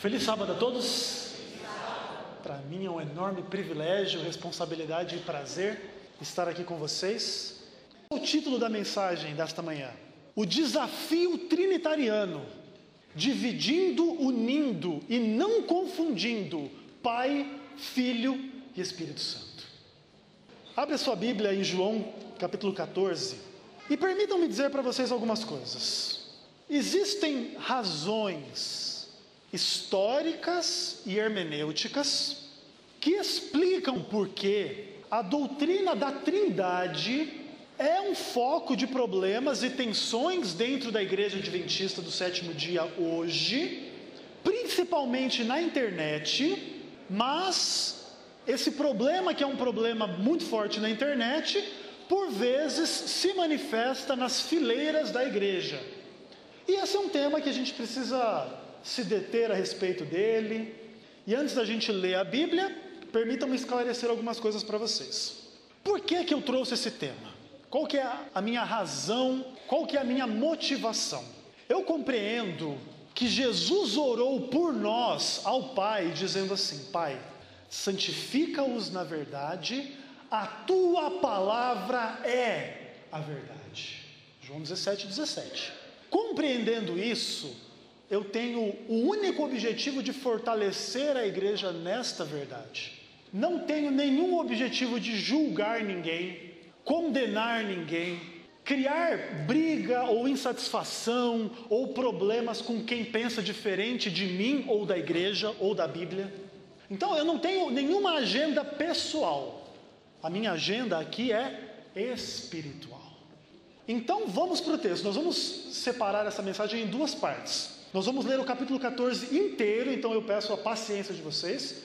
Feliz sábado a todos. Para mim é um enorme privilégio, responsabilidade e prazer estar aqui com vocês. O título da mensagem desta manhã: o desafio trinitariano, dividindo, unindo e não confundindo Pai, Filho e Espírito Santo. Abre a sua Bíblia em João capítulo 14 e permitam-me dizer para vocês algumas coisas. Existem razões históricas e hermenêuticas que explicam por que a doutrina da Trindade é um foco de problemas e tensões dentro da Igreja Adventista do Sétimo Dia hoje, principalmente na internet, mas esse problema, que é um problema muito forte na internet, por vezes se manifesta nas fileiras da igreja. E esse é um tema que a gente precisa se deter a respeito dele. E antes da gente ler a Bíblia, permitam-me esclarecer algumas coisas para vocês. Por que eu trouxe esse tema? Qual que é a minha razão? Qual que é a minha motivação? Eu compreendo que Jesus orou por nós ao Pai, dizendo assim: Pai, santifica-os na verdade, a tua palavra é a verdade. João 17:17. Compreendendo isso, eu tenho o único objetivo de fortalecer a igreja nesta verdade. Não tenho nenhum objetivo de julgar ninguém, condenar ninguém, criar briga ou insatisfação ou problemas com quem pensa diferente de mim ou da igreja ou da Bíblia. Então eu não tenho nenhuma agenda pessoal. A minha agenda aqui é espiritual. Então vamos para o texto. Nós vamos separar essa mensagem em duas partes. Nós vamos ler o capítulo 14 inteiro, então eu peço a paciência de vocês.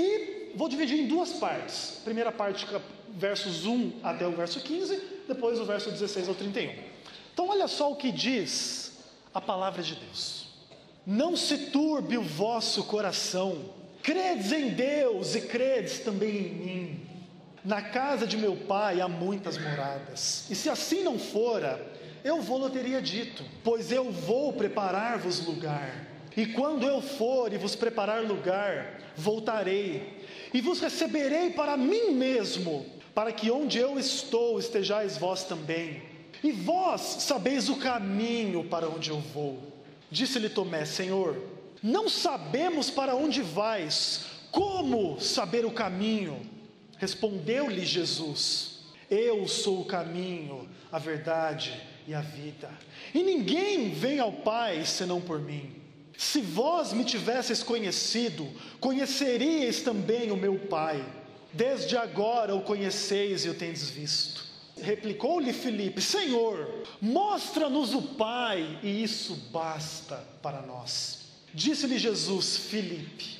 E vou dividir em duas partes. Primeira parte, versos 1 até o verso 15, depois o verso 16 ao 31. Então olha só o que diz a palavra de Deus. Não se turbe o vosso coração, credes em Deus e credes também em mim. Na casa de meu pai há muitas moradas, e se assim não fora, eu vou-lo teria dito, pois eu vou preparar-vos lugar. E quando eu for e vos preparar lugar, voltarei, e vos receberei para mim mesmo, para que onde eu estou estejais vós também. E vós sabeis o caminho para onde eu vou. Disse-lhe Tomé: Senhor, não sabemos para onde vais, como saber o caminho? Respondeu-lhe Jesus: eu sou o caminho, a verdade e a vida, e ninguém vem ao Pai senão por mim. Se vós me tivesseis conhecido, conheceríeis também o meu Pai. Desde agora o conheceis e o tendes visto. Replicou-lhe Filipe: Senhor, mostra-nos o Pai, e isso basta para nós. Disse-lhe Jesus: Filipe,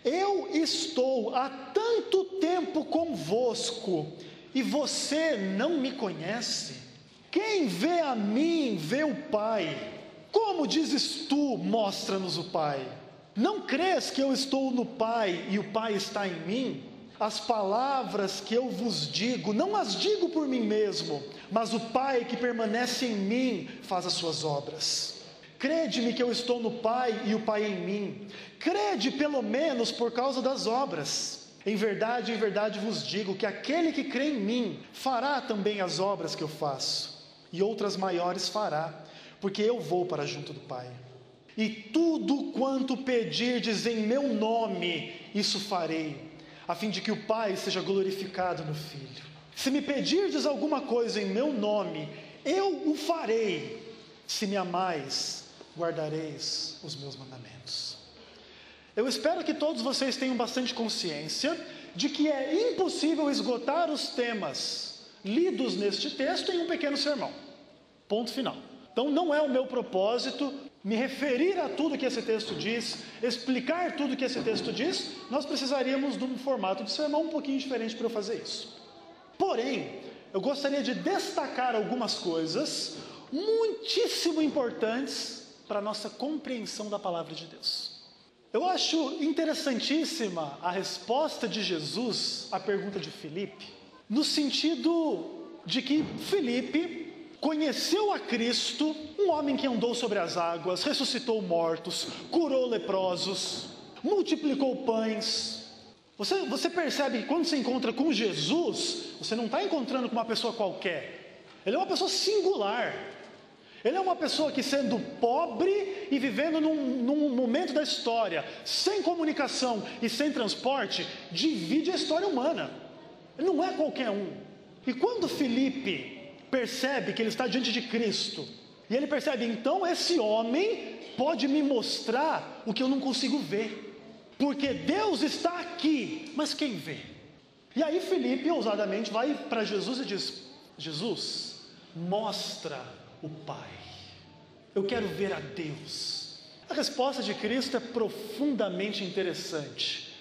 eu estou há tanto tempo convosco, e você não me conhece? Quem vê a mim, vê o Pai. Como dizes tu, mostra-nos o Pai? Não crês que eu estou no Pai e o Pai está em mim? As palavras que eu vos digo, não as digo por mim mesmo, mas o Pai que permanece em mim faz as suas obras. Crede-me que eu estou no Pai e o Pai em mim. Crede pelo menos por causa das obras. Em verdade vos digo que aquele que crê em mim fará também as obras que eu faço, e outras maiores fará, porque eu vou para junto do Pai. E tudo quanto pedirdes em meu nome, isso farei, a fim de que o Pai seja glorificado no Filho. Se me pedirdes alguma coisa em meu nome, eu o farei. Se me amais, guardareis os meus mandamentos. Eu espero que todos vocês tenham bastante consciência de que é impossível esgotar os temas lidos neste texto em um pequeno sermão. Ponto final. Então não é o meu propósito me referir a tudo que esse texto diz, explicar tudo que esse texto diz. Nós precisaríamos de um formato de sermão um pouquinho diferente para eu fazer isso. Porém, eu gostaria de destacar algumas coisas muitíssimo importantes para a nossa compreensão da palavra de Deus. Eu acho interessantíssima a resposta de Jesus à pergunta de Filipe, no sentido de que Filipe conheceu a Cristo, um homem que andou sobre as águas, ressuscitou mortos, curou leprosos, multiplicou pães. Você percebe que quando você encontra com Jesus, você não está encontrando com uma pessoa qualquer. Ele é uma pessoa singular. Ele é uma pessoa que, sendo pobre e vivendo num momento da história, sem comunicação e sem transporte, divide a história humana. Ele não é qualquer um. E quando Filipe percebe que ele está diante de Cristo, e ele percebe, então esse homem pode me mostrar o que eu não consigo ver. Porque Deus está aqui, mas quem vê? E aí Filipe ousadamente vai para Jesus e diz: Jesus, mostra o Pai. Eu quero ver a Deus. A resposta de Cristo é profundamente interessante.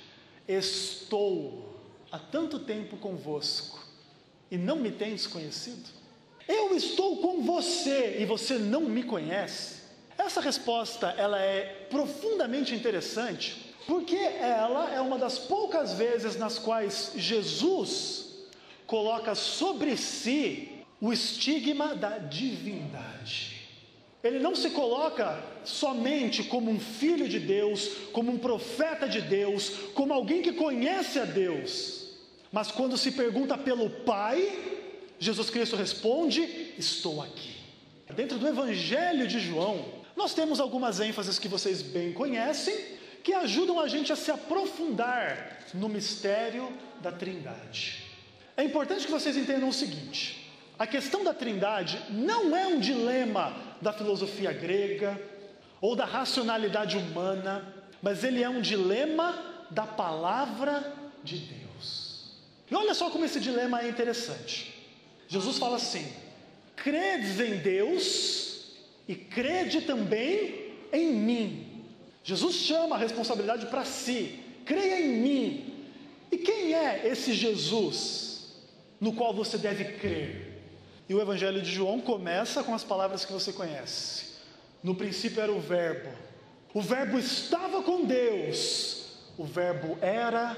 Estou há tanto tempo convosco e não me tendes conhecido? Eu estou com você e você não me conhece? Essa resposta, ela é profundamente interessante, porque ela é uma das poucas vezes nas quais Jesus coloca sobre si o estigma da divindade. Ele não se coloca somente como um filho de Deus, como um profeta de Deus, como alguém que conhece a Deus. Mas quando se pergunta pelo Pai, Jesus Cristo responde: estou aqui. Dentro do Evangelho de João, nós temos algumas ênfases que vocês bem conhecem, que ajudam a gente a se aprofundar no mistério da Trindade. É importante que vocês entendam o seguinte: a questão da Trindade não é um dilema da filosofia grega ou da racionalidade humana, mas ele é um dilema da palavra de Deus. E olha só como esse dilema é interessante. Jesus fala assim: credes em Deus e crede também em mim. Jesus chama a responsabilidade para si. Creia em mim. E quem é esse Jesus no qual você deve crer? E o Evangelho de João começa com as palavras que você conhece. No princípio era o Verbo estava com Deus, o Verbo era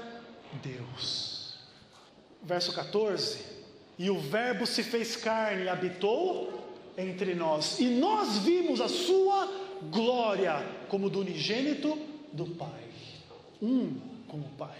Deus. Verso 14: e o Verbo se fez carne e habitou entre nós, e nós vimos a sua glória como do unigênito do Pai, um com o Pai.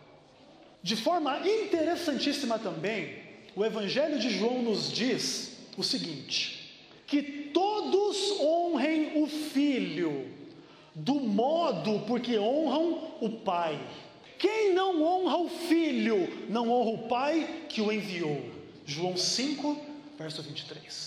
De forma interessantíssima também, o Evangelho de João nos diz o seguinte: que todos honrem o Filho do modo porque honram o Pai. Quem não honra o Filho, não honra o Pai que o enviou. João 5, verso 23.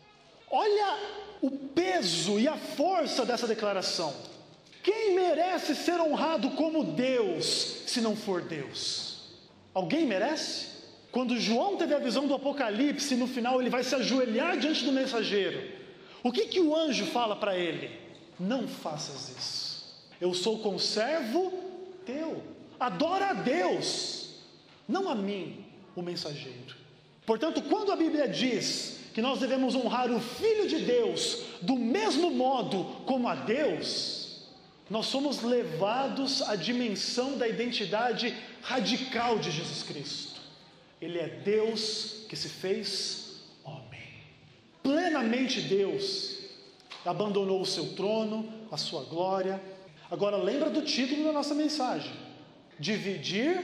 Olha o peso e a força dessa declaração. Quem merece ser honrado como Deus, se não for Deus? Alguém merece? Quando João teve a visão do Apocalipse, no final ele vai se ajoelhar diante do mensageiro. O que o anjo fala para ele? Não faças isso. Eu sou conservo teu. Adora a Deus, não a mim, o mensageiro. Portanto, quando a Bíblia diz que nós devemos honrar o Filho de Deus do mesmo modo como a Deus, nós somos levados à dimensão da identidade radical de Jesus Cristo. Ele é Deus que se fez homem. Plenamente Deus, abandonou o seu trono, a sua glória. Agora lembra do título da nossa mensagem: dividir,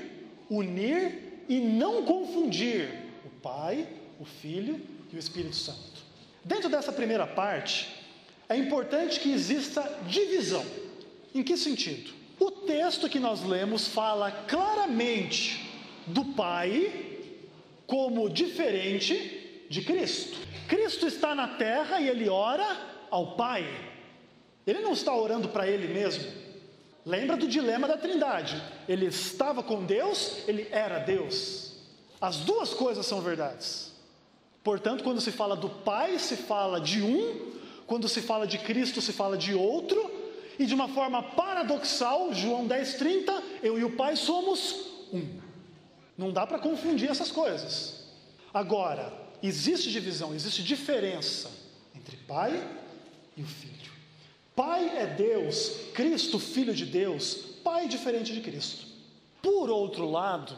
unir e não confundir o Pai, o Filho e o Espírito Santo. Dentro dessa primeira parte, é importante que exista divisão. Em que sentido? O texto que nós lemos fala claramente do Pai como diferente de Cristo. Cristo está na terra e ele ora ao Pai. Ele não está orando para ele mesmo. Lembra do dilema da Trindade: ele estava com Deus, ele era Deus. As duas coisas são verdades. Portanto, quando se fala do Pai, se fala de um; quando se fala de Cristo, se fala de outro. E de uma forma paradoxal, João 10,30, eu e o Pai somos um. Não dá para confundir essas coisas. Agora, existe divisão, existe diferença entre Pai e o Filho. Pai é Deus, Cristo, Filho de Deus, Pai diferente de Cristo. Por outro lado,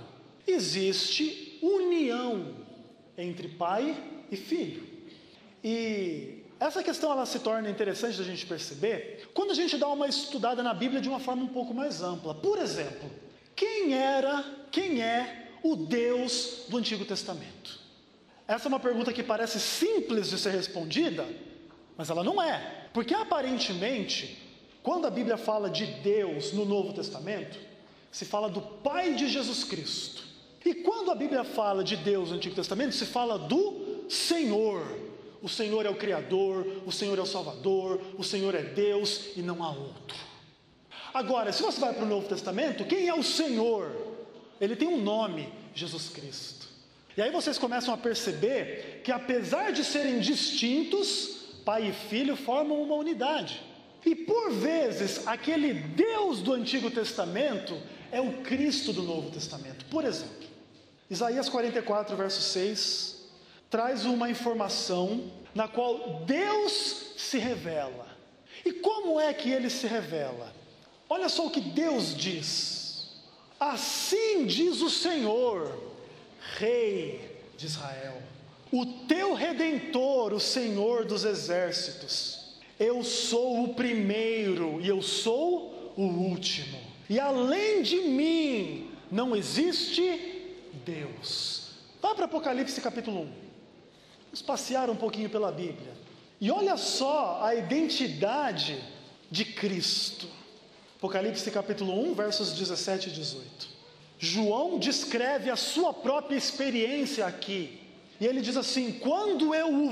existe união entre Pai e Filho. E Essa questão ela se torna interessante da gente perceber quando a gente dá uma estudada na Bíblia de uma forma um pouco mais ampla. Por exemplo, quem é o Deus do Antigo Testamento? Essa é uma pergunta que parece simples de ser respondida, mas ela não é. Porque aparentemente, quando a Bíblia fala de Deus no Novo Testamento, se fala do Pai de Jesus Cristo. E quando a Bíblia fala de Deus no Antigo Testamento, se fala do Senhor. O Senhor é o Criador, o Senhor é o Salvador, o Senhor é Deus e não há outro. Agora, se você vai para o Novo Testamento, quem é o Senhor? Ele tem um nome, Jesus Cristo. E aí vocês começam a perceber que apesar de serem distintos, Pai e Filho formam uma unidade. E por vezes, aquele Deus do Antigo Testamento é o Cristo do Novo Testamento. Por exemplo, Isaías 44, verso 6... traz uma informação na qual Deus se revela. E como é que ele se revela? Olha só o que Deus diz. Assim diz o Senhor, Rei de Israel, o teu Redentor, o Senhor dos exércitos. Eu sou o primeiro e eu sou o último. E além de mim não existe Deus. Vá para Apocalipse capítulo 1. Vamos passear um pouquinho pela Bíblia. E olha só a identidade de Cristo. Apocalipse capítulo 1, versos 17 e 18. João descreve a sua própria experiência aqui. E ele diz assim: quando eu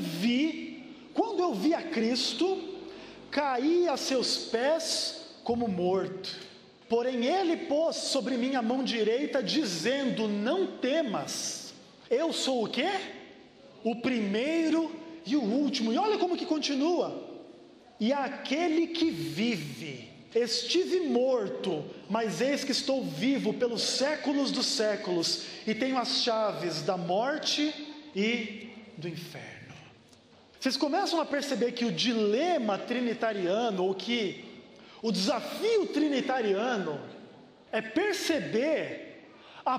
vi a Cristo, caí a seus pés como morto. Porém ele pôs sobre mim a mão direita, dizendo: não temas, eu sou o quê? O primeiro e o último. E olha como que continua. E aquele que vive, estive morto, mas eis que estou vivo pelos séculos dos séculos, e tenho as chaves da morte e do inferno. Vocês começam a perceber que o dilema trinitariano, ou que o desafio trinitariano, é perceber a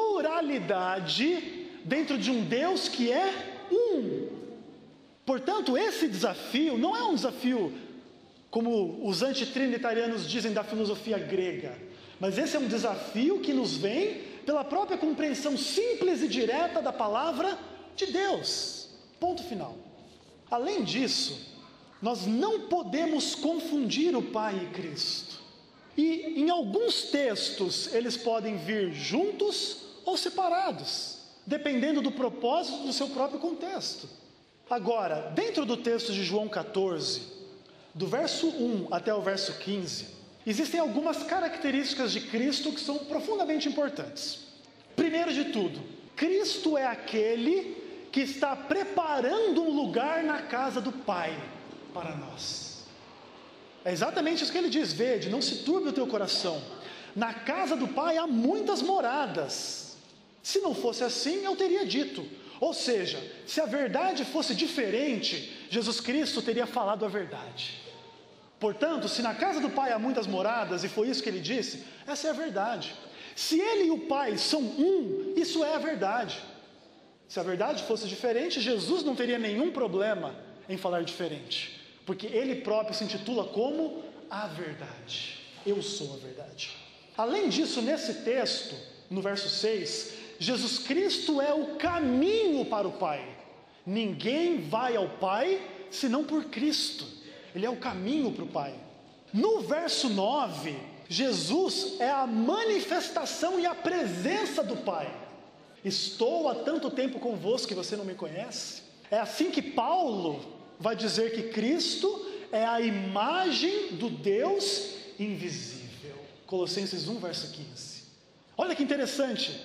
pluralidade dentro de um Deus que é um. Portanto, esse desafio não é um desafio como os antitrinitarianos dizem da filosofia grega, mas esse é um desafio que nos vem pela própria compreensão simples e direta da palavra de Deus. Ponto final. Além disso, nós não podemos confundir o Pai e Cristo. E em alguns textos eles podem vir juntos ou separados, dependendo do propósito do seu próprio contexto. Agora, dentro do texto de João 14, do verso 1 até o verso 15, existem algumas características de Cristo que são profundamente importantes. Primeiro de tudo, Cristo é aquele que está preparando um lugar na casa do Pai para nós. É exatamente isso que ele diz: vede, não se turbe o teu coração. Na casa do Pai há muitas moradas. Se não fosse assim, eu teria dito. Ou seja, se a verdade fosse diferente, Jesus Cristo teria falado a verdade. Portanto, se na casa do Pai há muitas moradas, e foi isso que ele disse, essa é a verdade. Se ele e o Pai são um, isso é a verdade. Se a verdade fosse diferente, Jesus não teria nenhum problema em falar diferente, porque ele próprio se intitula como a verdade. Eu sou a verdade. Além disso, nesse texto, no verso 6, Jesus Cristo é o caminho para o Pai. Ninguém vai ao Pai senão por Cristo. Ele é o caminho para o Pai. No verso 9, Jesus é a manifestação e a presença do Pai. Estou há tanto tempo convosco que você não me conhece. É assim que Paulo vai dizer que Cristo é a imagem do Deus invisível. Colossenses 1, verso 15. Olha que interessante.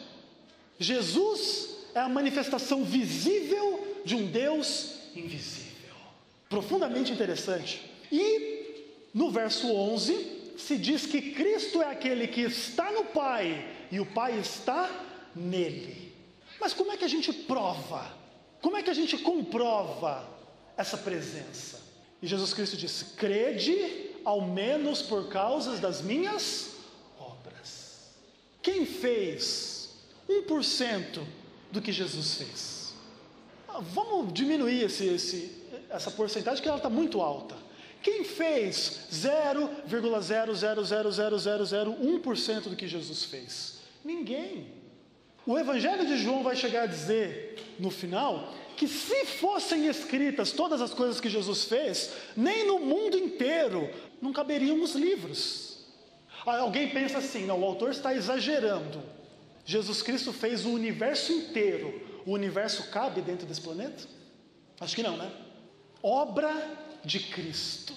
Jesus é a manifestação visível de um Deus invisível. Profundamente interessante. E no verso 11 se diz que Cristo é aquele que está no Pai e o Pai está nele. Mas como é que a gente prova? Como é que a gente comprova essa presença? E Jesus Cristo disse: crede ao menos por causa das minhas obras. Quem fez 1% do que Jesus fez? Vamos diminuir essa porcentagem que ela está muito alta. Quem fez 0,0000001% do que Jesus fez? Ninguém. O Evangelho de João vai chegar a dizer, no final, que se fossem escritas todas as coisas que Jesus fez, nem no mundo inteiro não caberiam os livros. Alguém pensa assim, não, o autor está exagerando. Jesus Cristo fez o universo inteiro. O universo cabe dentro desse planeta? Acho que não, né? Obra de Cristo,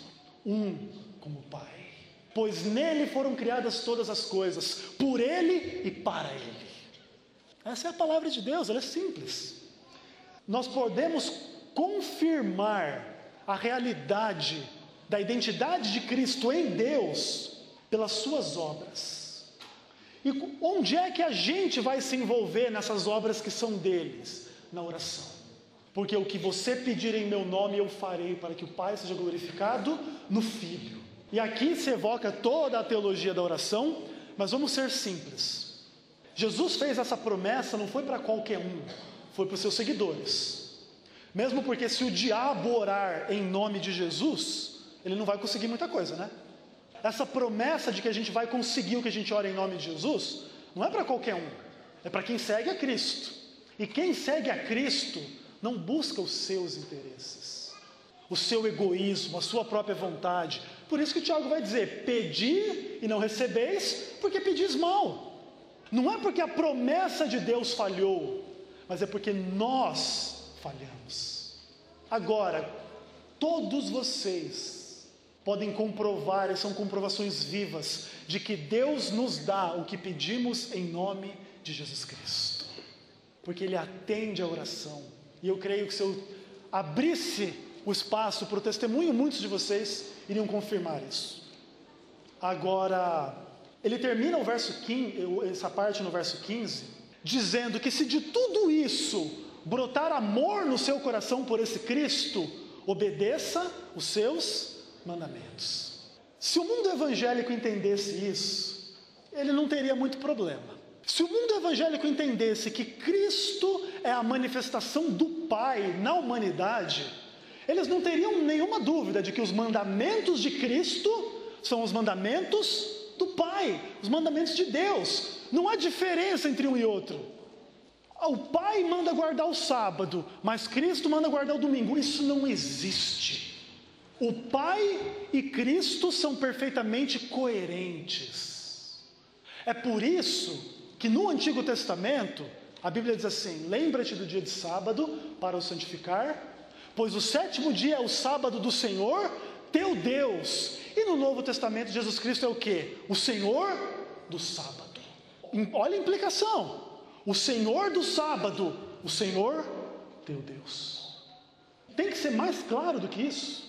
como Pai. Pois nele foram criadas todas as coisas, por ele e para ele. Essa é a palavra de Deus, ela é simples. Nós podemos confirmar a realidade da identidade de Cristo em Deus pelas suas obras. E onde é que a gente vai se envolver nessas obras que são deles? Na oração. Porque o que você pedir em meu nome eu farei, para que o Pai seja glorificado no Filho. E aqui se evoca toda a teologia da oração, mas vamos ser simples. Jesus fez essa promessa, não foi para qualquer um, foi para os seus seguidores. Mesmo porque se o diabo orar em nome de Jesus, ele não vai conseguir muita coisa, né? Essa promessa de que a gente vai conseguir o que a gente ora em nome de Jesus, não é para qualquer um, é para quem segue a Cristo. E quem segue a Cristo não busca os seus interesses, o seu egoísmo, a sua própria vontade. Por isso que o Tiago vai dizer, pedi e não recebeis, porque pedis mal. Não é porque a promessa de Deus falhou, mas é porque nós falhamos. Agora, todos vocês podem comprovar, e são comprovações vivas, de que Deus nos dá o que pedimos em nome de Jesus Cristo. Porque Ele atende a oração. E eu creio que se eu abrisse o espaço para o testemunho, muitos de vocês iriam confirmar isso. Agora, ele termina o verso 15, essa parte no verso 15, dizendo que se de tudo isso brotar amor no seu coração por esse Cristo, obedeça os seus mandamentos. Se o mundo evangélico entendesse isso, ele não teria muito problema. Se o mundo evangélico entendesse que Cristo é a manifestação do Pai na humanidade, eles não teriam nenhuma dúvida de que os mandamentos de Cristo são os mandamentos do Pai, os mandamentos de Deus. Não há diferença entre um e outro. O Pai manda guardar o sábado, mas Cristo manda guardar o domingo. Isso não existe. O Pai e Cristo são perfeitamente coerentes. É por isso que no Antigo Testamento, a Bíblia diz assim, lembra-te do dia de sábado para o santificar, pois o sétimo dia é o sábado do Senhor, teu Deus. E no Novo Testamento, Jesus Cristo é o quê? O Senhor do sábado. Olha a implicação. O Senhor do sábado, o Senhor teu Deus. Tem que ser mais claro do que isso.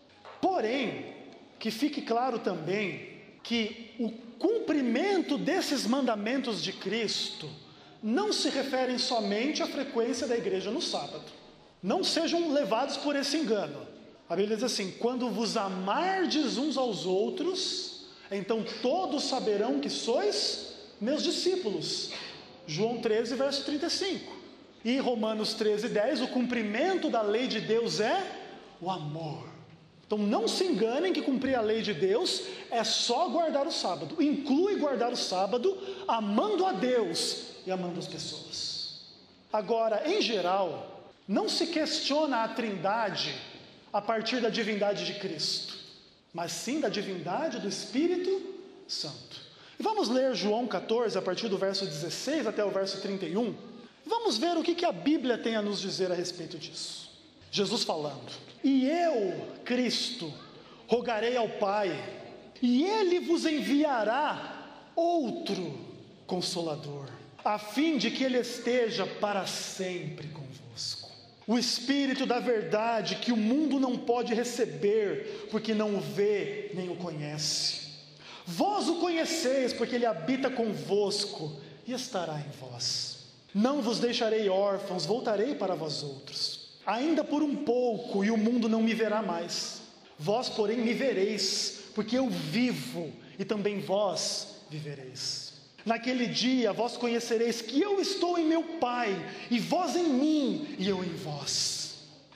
Porém, que fique claro também que o cumprimento desses mandamentos de Cristo não se referem somente à frequência da igreja no sábado. Não sejam levados por esse engano. A Bíblia diz assim, quando vos amardes uns aos outros, então todos saberão que sois meus discípulos. João 13, verso 35. E Romanos 13, 10, o cumprimento da lei de Deus é o amor. Então não se enganem que cumprir a lei de Deus é só guardar o sábado. Inclui guardar o sábado amando a Deus e amando as pessoas. Agora, em geral, não se questiona a Trindade a partir da divindade de Cristo, mas sim da divindade do Espírito Santo. E vamos ler João 14, a partir do verso 16 até o verso 31. Vamos ver o que a Bíblia tem a nos dizer a respeito disso. Jesus falando, e eu, Cristo, rogarei ao Pai, e Ele vos enviará outro Consolador, a fim de que Ele esteja para sempre convosco. O Espírito da verdade que o mundo não pode receber, porque não o vê nem o conhece. Vós o conheceis, porque Ele habita convosco e estará em vós. Não vos deixarei órfãos, voltarei para vós outros. Ainda por um pouco, e o mundo não me verá mais. Vós, porém, me vereis, porque eu vivo, e também vós vivereis. Naquele dia, vós conhecereis que eu estou em meu Pai, e vós em mim, e eu em vós.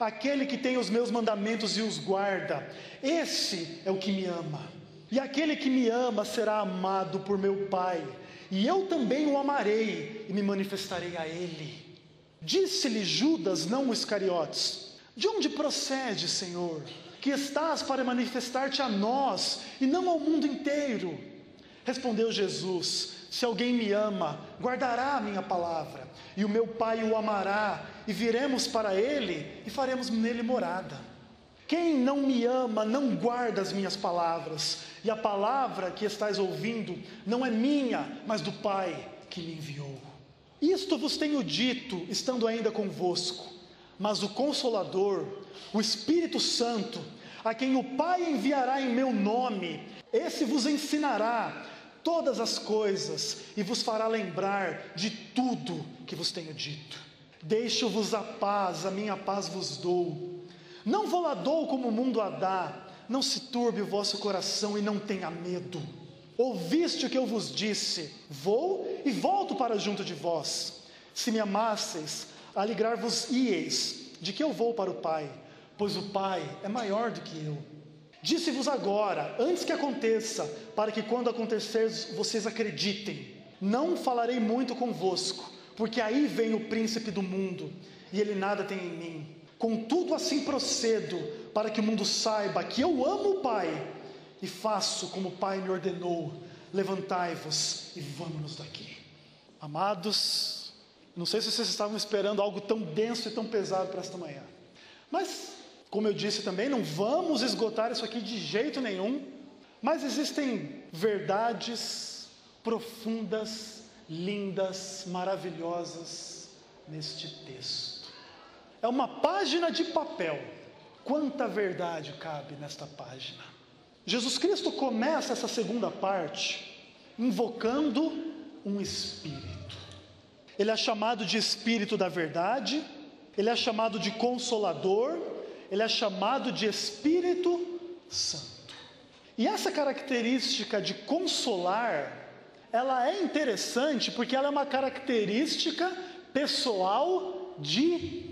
aquele que tem os meus mandamentos e os guarda, esse é o que me ama. E aquele que me ama será amado por meu Pai, e eu também o amarei e me manifestarei a ele. Disse-lhe Judas, não o Iscariotes: de onde procede, Senhor, que estás para manifestar-te a nós e não ao mundo inteiro? Respondeu Jesus: se alguém me ama, guardará a minha palavra, e o meu Pai o amará, e viremos para ele e faremos nele morada. Quem não me ama não guarda as minhas palavras, e a palavra que estais ouvindo não é minha, mas do Pai que me enviou. Isto vos tenho dito, estando ainda convosco, mas o Consolador, o Espírito Santo, a quem o Pai enviará em meu nome, esse vos ensinará todas as coisas e vos fará lembrar de tudo que vos tenho dito. Deixo-vos a paz, a minha paz vos dou. Não vou lá dou como o mundo a dá. Não se turbe o vosso coração e não tenha medo. Ouviste o que eu vos disse: vou e volto para junto de vós. Se me amasseis, alegrar-vos-ieis de que eu vou para o Pai, pois o Pai é maior do que eu. Disse-vos agora, antes que aconteça, para que quando acontecer vocês acreditem. Não falarei muito convosco, porque aí vem o príncipe do mundo, e ele nada tem em mim. Contudo assim procedo, para que o mundo saiba que eu amo o Pai, e faço como o Pai me ordenou. Levantai-vos e vamos daqui. Amados, não sei se vocês estavam esperando algo tão denso e tão pesado para esta manhã, mas como eu disse também, não vamos esgotar isso aqui de jeito nenhum, mas existem verdades profundas, lindas, maravilhosas neste texto. É uma página de papel. Quanta verdade cabe nesta página. Jesus Cristo começa essa segunda parte invocando um Espírito. Ele é chamado de Espírito da verdade, ele é chamado de Consolador, ele é chamado de Espírito Santo. E essa característica de consolar, ela é interessante porque ela é uma característica pessoal de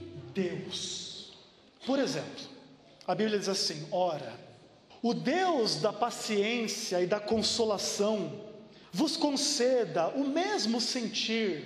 Deus. Por exemplo, a Bíblia diz assim: ora, o Deus da paciência e da consolação vos conceda o mesmo sentir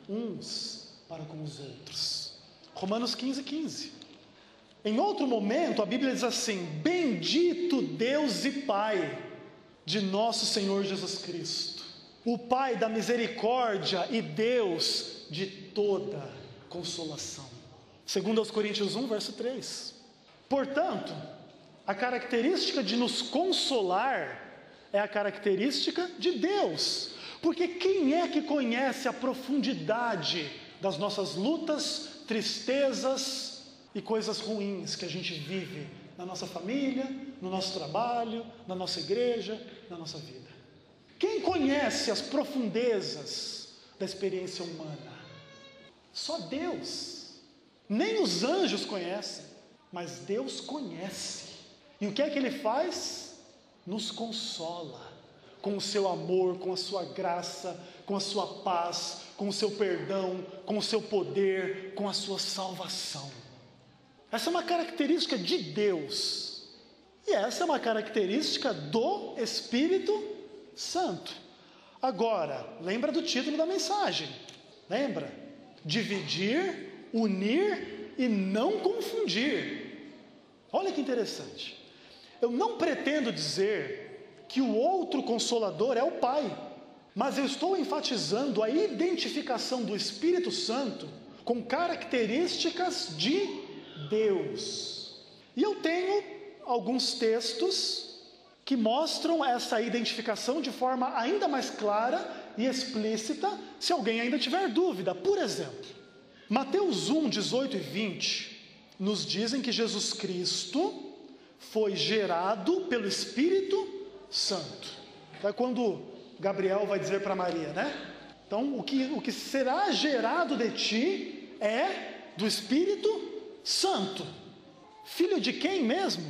uns para com os outros. Romanos 15:15. Em outro momento, a Bíblia diz assim: bendito Deus e Pai de nosso Senhor Jesus Cristo, o Pai da misericórdia e Deus de toda consolação. Segundo aos Coríntios 1, verso 3. Portanto, a característica de nos consolar é a característica de Deus. Porque quem é que conhece a profundidade das nossas lutas, tristezas e coisas ruins que a gente vive na nossa família, no nosso trabalho, na nossa igreja, na nossa vida? Quem conhece as profundezas da experiência humana? Só Deus. Nem os anjos conhecem, mas Deus conhece. E o que é que Ele faz? Nos consola com o seu amor, com a sua graça, com a sua paz, com o seu perdão, com o seu poder, com a sua salvação. Essa é uma característica de Deus. E essa é uma característica do Espírito Santo. Agora, lembra do título da mensagem? Lembra? Dividir, unir e não confundir. Olha que interessante. Eu não pretendo dizer que o outro Consolador é o Pai, mas eu estou enfatizando a identificação do Espírito Santo com características de Deus. E eu tenho alguns textos que mostram essa identificação de forma ainda mais clara e explícita, se alguém ainda tiver dúvida. Por exemplo, Mateus 1, 18 e 20 nos dizem que Jesus Cristo foi gerado pelo Espírito Santo. É quando Gabriel vai dizer para Maria, né? Então, o que será gerado de ti é do Espírito Santo. Filho de quem mesmo?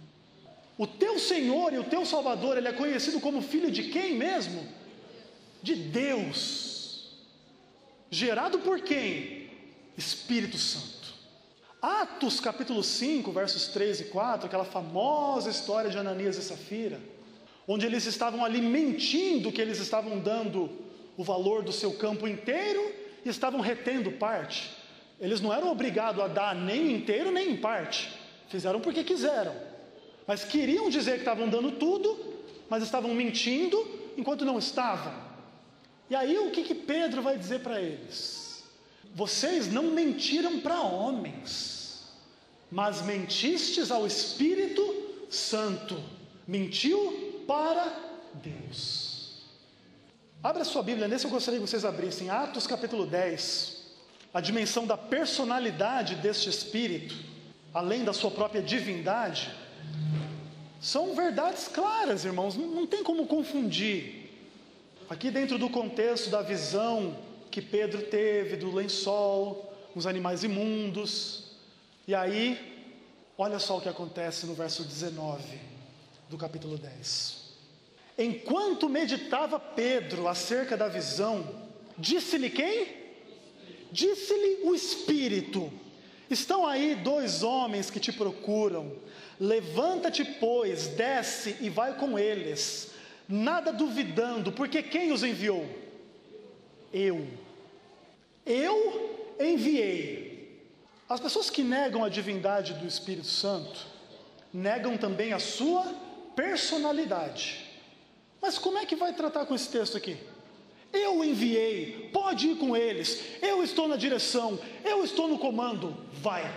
O teu Senhor e o teu Salvador, ele é conhecido como filho de quem mesmo? De Deus. Gerado por quem? Espírito Santo. Atos capítulo 5, versos 3 e 4, aquela famosa história de Ananias e Safira, onde eles estavam ali mentindo que eles estavam dando o valor do seu campo inteiro e estavam retendo parte. Eles não eram obrigados a dar nem inteiro nem em parte, fizeram porque quiseram, mas queriam dizer que estavam dando tudo, mas estavam mentindo enquanto não estavam. E aí o que Pedro vai dizer para eles? Vocês não mentiram para homens, mas mentistes ao Espírito Santo. Mentiu para Deus. Abra sua Bíblia, nesse eu gostaria que vocês abrissem, Atos capítulo 10, a dimensão da personalidade deste Espírito, além da sua própria divindade, são verdades claras, irmãos, não tem como confundir. Aqui dentro do contexto da visão que Pedro teve do lençol, os animais imundos, e aí, olha só o que acontece no verso 19 do capítulo 10. Enquanto meditava Pedro acerca da visão, disse-lhe quem? Disse-lhe o Espírito: estão aí 2 homens que te procuram. Levanta-te, pois, desce e vai com eles, nada duvidando, porque quem os enviou? Eu enviei. As pessoas que negam a divindade do Espírito Santo negam também a sua personalidade. Mas como é que vai tratar com esse texto aqui? Eu enviei, pode ir com eles, eu estou na direção, eu estou no comando, vai.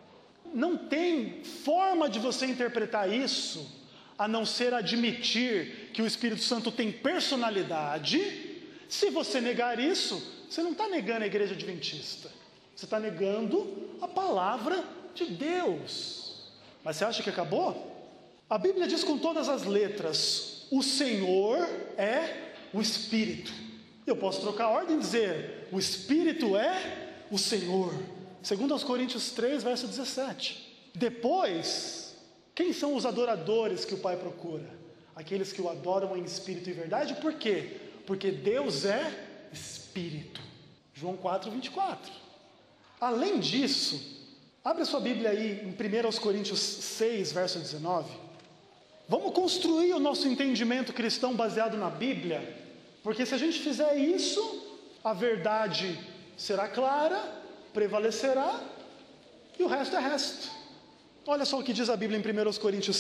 Não tem forma de você interpretar isso, a não ser admitir que o Espírito Santo tem personalidade. Se você negar isso, você não está negando a igreja adventista, você está negando a palavra de Deus. Mas você acha que acabou? A Bíblia diz com todas as letras: o Senhor é o Espírito. Eu posso trocar a ordem e dizer: o Espírito é o Senhor. Segundo aos Coríntios 3, verso 17. Depois, quem são os adoradores que o Pai procura? Aqueles que o adoram em espírito e verdade. Por quê? Porque Deus é Espírito. João 4, 24. Além disso, abre a sua Bíblia aí em 1 aos Coríntios 6, verso 19. Vamos construir o nosso entendimento cristão baseado na Bíblia, porque se a gente fizer isso, a verdade será clara, prevalecerá, e o resto é resto. Olha só o que diz a Bíblia em 1 Coríntios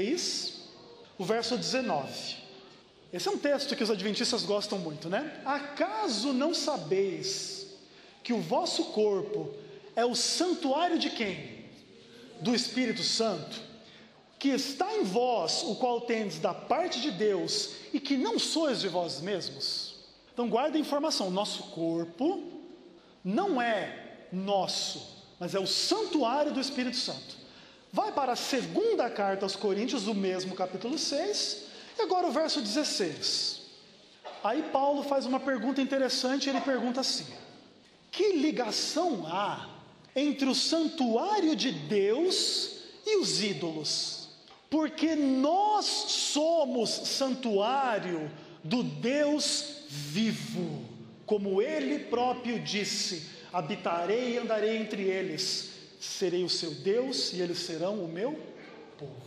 6, o verso 19. Esse é um texto que os adventistas gostam muito, né? Acaso não sabeis que o vosso corpo é o santuário de quem? Do Espírito Santo, que está em vós, o qual tendes da parte de Deus, e que não sois de vós mesmos? Então guarda a informação, nosso corpo não é nosso, mas é o santuário do Espírito Santo. Vai para a segunda carta aos Coríntios, o mesmo capítulo 6, e agora o verso 16. Aí Paulo faz uma pergunta interessante, ele pergunta assim: que ligação há entre o santuário de Deus e os ídolos? Porque nós somos santuário do Deus vivo, como ele próprio disse: habitarei e andarei entre eles, serei o seu Deus e eles serão o meu povo.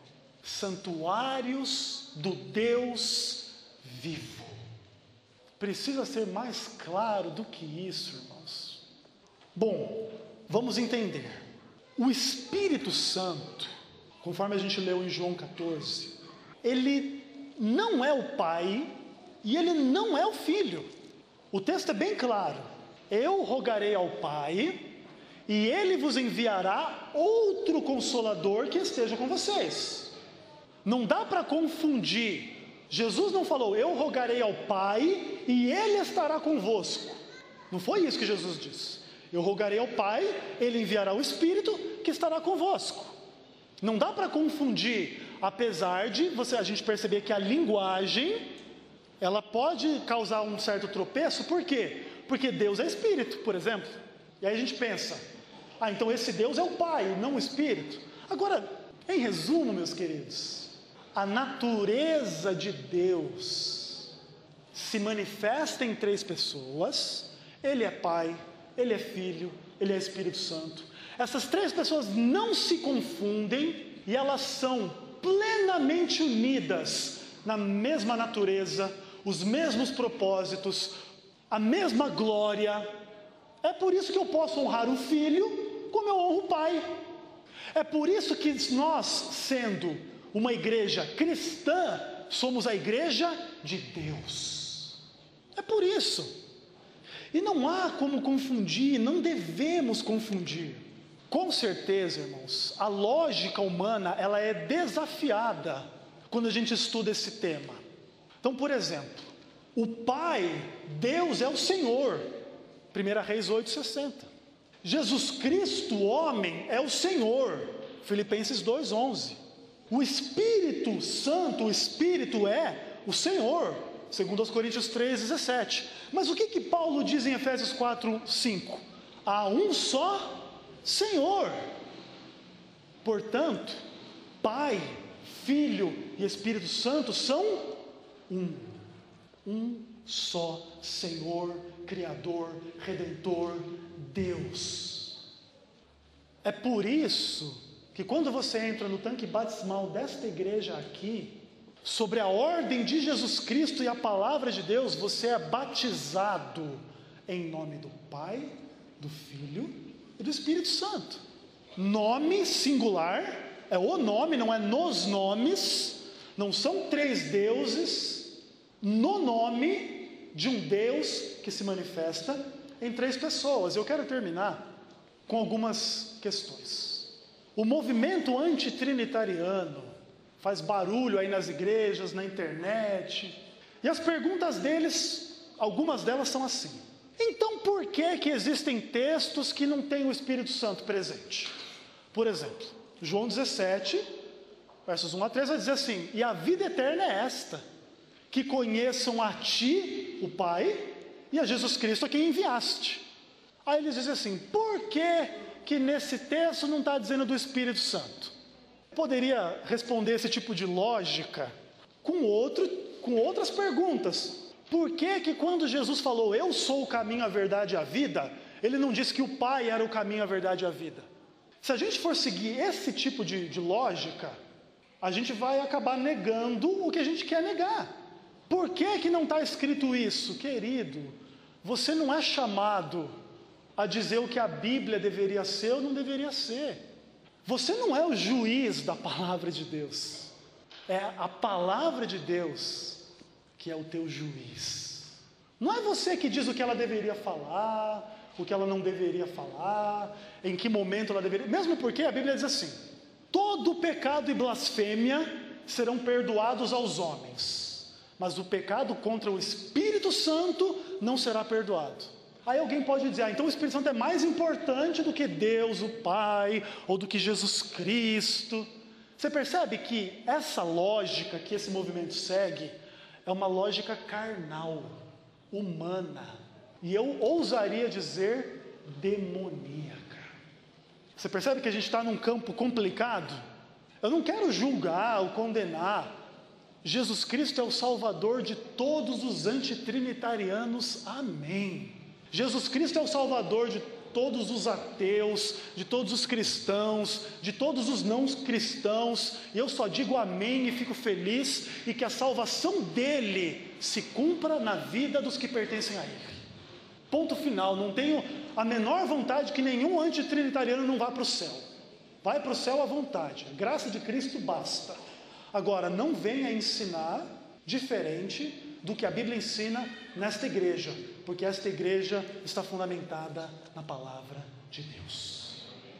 Santuários do Deus vivo. Precisa ser mais claro do que isso, irmãos. Bom, vamos entender. O Espírito Santo, conforme a gente leu em João 14, ele não é o Pai e ele não é o Filho. O texto é bem claro: eu rogarei ao Pai e ele vos enviará outro Consolador que esteja com vocês. Não dá para confundir. Jesus não falou: eu rogarei ao Pai e ele estará convosco. Não foi isso que Jesus disse. Eu rogarei ao Pai, ele enviará o Espírito que estará convosco. Não dá para confundir, apesar de a gente perceber que a linguagem, ela pode causar um certo tropeço. Por quê? Porque Deus é Espírito, por exemplo. E aí a gente pensa: então esse Deus é o Pai, não o Espírito. Agora, em resumo, meus queridos, a natureza de Deus se manifesta em 3 pessoas. Ele é Pai, ele é Filho, ele é Espírito Santo. Essas três pessoas não se confundem e elas são plenamente unidas na mesma natureza, os mesmos propósitos, a mesma glória. É por isso que eu posso honrar o Filho como eu honro o Pai. É por isso que nós, sendo uma igreja cristã, somos a igreja de Deus. É por isso. E não há como confundir, não devemos confundir. Com certeza, irmãos, a lógica humana, ela é desafiada quando a gente estuda esse tema. Então, por exemplo, o Pai, Deus é o Senhor, 1 Reis 8,60. Jesus Cristo, o homem, é o Senhor, Filipenses 2,11. O Espírito Santo, o Espírito é o Senhor, 2 Coríntios 3,17. Mas o que Paulo diz em Efésios 4,5? Há um só Senhor. Portanto, Pai, Filho e Espírito Santo são um só Senhor, Criador, Redentor, Deus. É por isso que quando você entra no tanque batismal desta igreja aqui, sobre a ordem de Jesus Cristo e a palavra de Deus, você é batizado em nome do Pai, do Filho e do Espírito Santo. Nome singular, é o nome, não é nos nomes, não são três deuses, no nome de um Deus que se manifesta em três pessoas. Eu quero terminar com algumas questões. O movimento antitrinitariano faz barulho aí nas igrejas, na internet, e as perguntas deles, algumas delas são assim: então por que existem textos que não têm o Espírito Santo presente? Por exemplo, João 17, versos 1 a 3 vai dizer assim: e a vida eterna é esta, que conheçam a ti, o Pai, e a Jesus Cristo a quem enviaste. Aí eles dizem assim: por que nesse texto não está dizendo do Espírito Santo? Poderia responder esse tipo de lógica com outras perguntas. Por que quando Jesus falou, eu sou o caminho, a verdade e a vida, ele não disse que o Pai era o caminho, a verdade e a vida? Se a gente for seguir esse tipo de lógica, a gente vai acabar negando o que a gente quer negar. Por que não está escrito isso? Querido, você não é chamado a dizer o que a Bíblia deveria ser ou não deveria ser. Você não é o juiz da palavra de Deus. É a palavra de Deus que é o teu juiz. Não é você que diz o que ela deveria falar, o que ela não deveria falar, em que momento ela deveria... Mesmo porque a Bíblia diz assim: todo pecado e blasfêmia serão perdoados aos homens, mas o pecado contra o Espírito Santo não será perdoado. Aí alguém pode dizer, então o Espírito Santo é mais importante do que Deus, o Pai, ou do que Jesus Cristo. Você percebe que essa lógica que esse movimento segue é uma lógica carnal, humana, e eu ousaria dizer demoníaca. Você percebe que a gente está num campo complicado? Eu não quero julgar ou condenar. Jesus Cristo é o Salvador de todos os antitrinitarianos, amém. Jesus Cristo é o Salvador de todos os ateus, de todos os cristãos, de todos os não cristãos, e eu só digo amém e fico feliz, e que a salvação dele se cumpra na vida dos que pertencem a ele. Ponto final. Não tenho a menor vontade que nenhum antitrinitariano não vá para o céu. Vai para o céu à vontade, a graça de Cristo basta. Agora, não venha ensinar diferente do que a Bíblia ensina nesta igreja, porque esta igreja está fundamentada na palavra de Deus.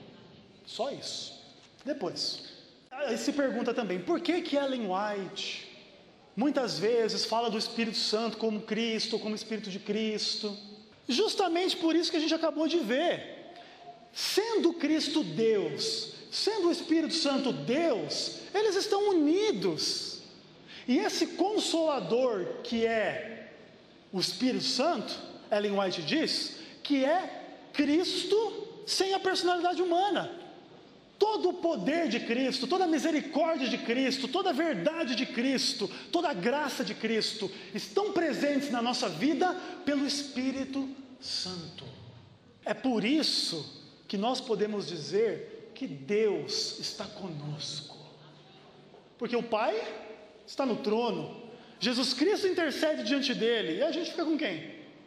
Só isso. Depois, aí se pergunta também, por que Ellen White muitas vezes fala do Espírito Santo como Cristo, como Espírito de Cristo? Justamente por isso que a gente acabou de ver. Sendo Cristo Deus, sendo o Espírito Santo Deus, eles estão unidos. E esse Consolador que é o Espírito Santo, Ellen White diz, que é Cristo sem a personalidade humana. Todo o poder de Cristo, toda a misericórdia de Cristo, toda a verdade de Cristo, toda a graça de Cristo estão presentes na nossa vida pelo Espírito Santo. É por isso que nós podemos dizer que Deus está conosco. Porque o Pai está no trono, Jesus Cristo intercede diante dele, e a gente fica com quem?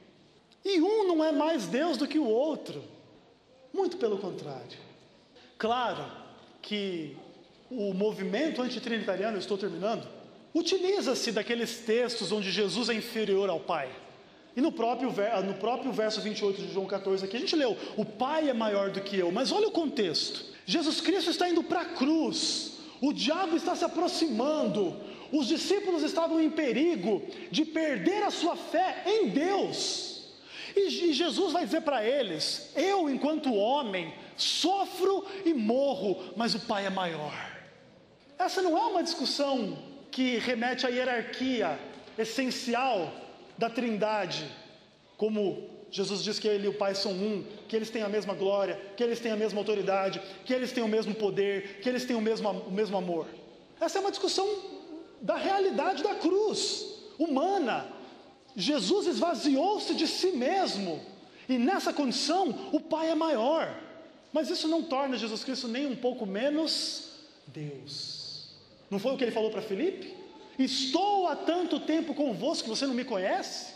E um não é mais Deus do que o outro, muito pelo contrário. Claro que o movimento antitrinitariano, eu estou terminando, utiliza-se daqueles textos onde Jesus é inferior ao Pai. E no próprio verso 28 de João 14 aqui, a gente leu, o Pai é maior do que eu, mas olha o contexto. Jesus Cristo está indo para a cruz, o diabo está se aproximando, os discípulos estavam em perigo de perder a sua fé em Deus. E Jesus vai dizer para eles, eu enquanto homem, sofro e morro, mas o Pai é maior. Essa não é uma discussão que remete à hierarquia essencial da Trindade, como Jesus diz que Ele e o Pai são um, que eles têm a mesma glória, que eles têm a mesma autoridade, que eles têm o mesmo poder, que eles têm o mesmo amor. Essa é uma discussão da realidade da cruz humana. Jesus esvaziou-se de si mesmo, e nessa condição o Pai é maior, mas isso não torna Jesus Cristo nem um pouco menos Deus. Não foi o que ele falou para Filipe? Estou há tanto tempo convosco que você não me conhece?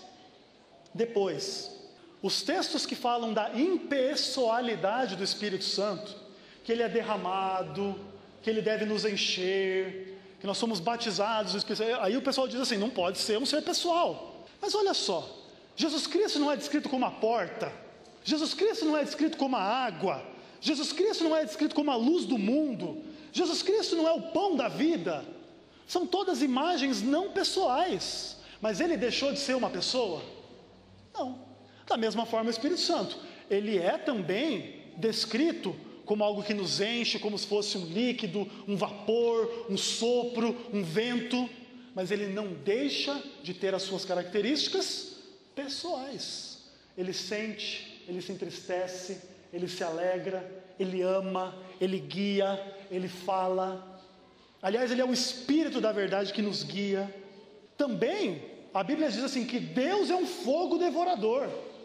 Depois, os textos que falam da impessoalidade do Espírito Santo, que ele é derramado, que ele deve nos encher, que nós somos batizados, aí o pessoal diz assim, não pode ser um ser pessoal. Mas olha só, Jesus Cristo não é descrito como a porta, Jesus Cristo não é descrito como a água, Jesus Cristo não é descrito como a luz do mundo, Jesus Cristo não é o pão da vida. São todas imagens não pessoais, mas ele deixou de ser uma pessoa? Não. Da mesma forma o Espírito Santo, ele é também descrito como algo que nos enche, como se fosse um líquido, um vapor, um sopro, um vento, mas ele não deixa de ter as suas características pessoais. Ele sente, ele se entristece, ele se alegra, ele ama, ele guia, ele fala. Aliás, ele é o Espírito da verdade que nos guia. Também, a Bíblia diz assim, que Deus é um fogo devorador.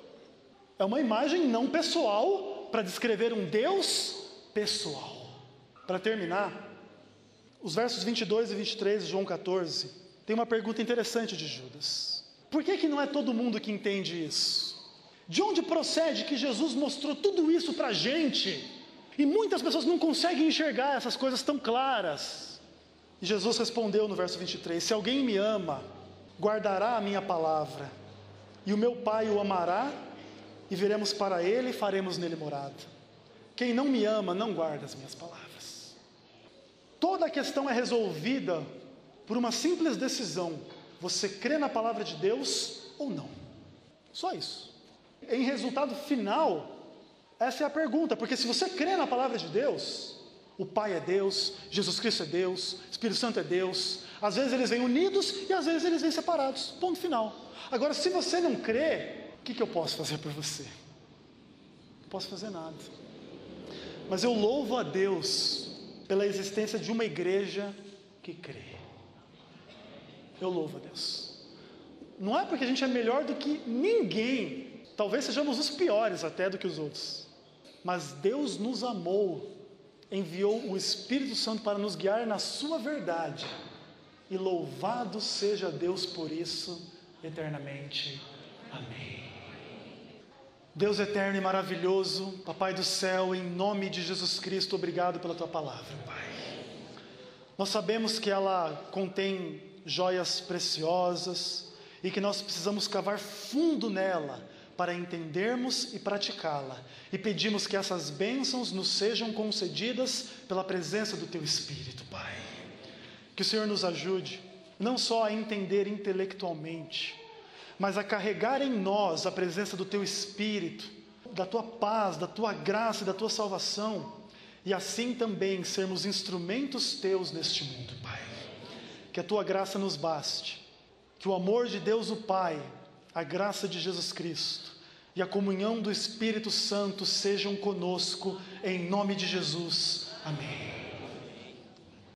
É uma imagem não pessoal para descrever um Deus pessoal. Para terminar, os versos 22 e 23 de João 14, tem uma pergunta interessante de Judas. Por que não é todo mundo que entende isso? De onde procede que Jesus mostrou tudo isso para a gente? E muitas pessoas não conseguem enxergar essas coisas tão claras. E Jesus respondeu no verso 23, se alguém me ama, guardará a minha palavra, e o meu Pai o amará, e viremos para ele e faremos nele morada. Quem não me ama, não guarda as minhas palavras. Toda a questão é resolvida por uma simples decisão, você crê na palavra de Deus ou não? Só isso. Em resultado final, essa é a pergunta, porque se você crê na palavra de Deus, o Pai é Deus, Jesus Cristo é Deus, Espírito Santo é Deus, às vezes eles vêm unidos e às vezes eles vêm separados, ponto final. Agora, se você não crê, o que eu posso fazer por você? Não posso fazer nada. Mas eu louvo a Deus pela existência de uma igreja que crê. Eu louvo a Deus. Não é porque a gente é melhor do que ninguém, talvez sejamos os piores até do que os outros, mas Deus nos amou, enviou o Espírito Santo para nos guiar na sua verdade, e louvado seja Deus por isso eternamente. Amém. Deus eterno e maravilhoso, Papai do céu, em nome de Jesus Cristo, obrigado pela tua palavra, Pai. Nós sabemos que ela contém joias preciosas e que nós precisamos cavar fundo nela para entendermos e praticá-la, e pedimos que essas bênçãos nos sejam concedidas pela presença do teu Espírito, Pai. Que o Senhor nos ajude não só a entender intelectualmente, mas a carregar em nós a presença do teu Espírito, da tua paz, da tua graça e da tua salvação, e assim também sermos instrumentos teus neste mundo, Pai. Que a tua graça nos baste, que o amor de Deus o Pai, a graça de Jesus Cristo e a comunhão do Espírito Santo sejam conosco, em nome de Jesus. Amém.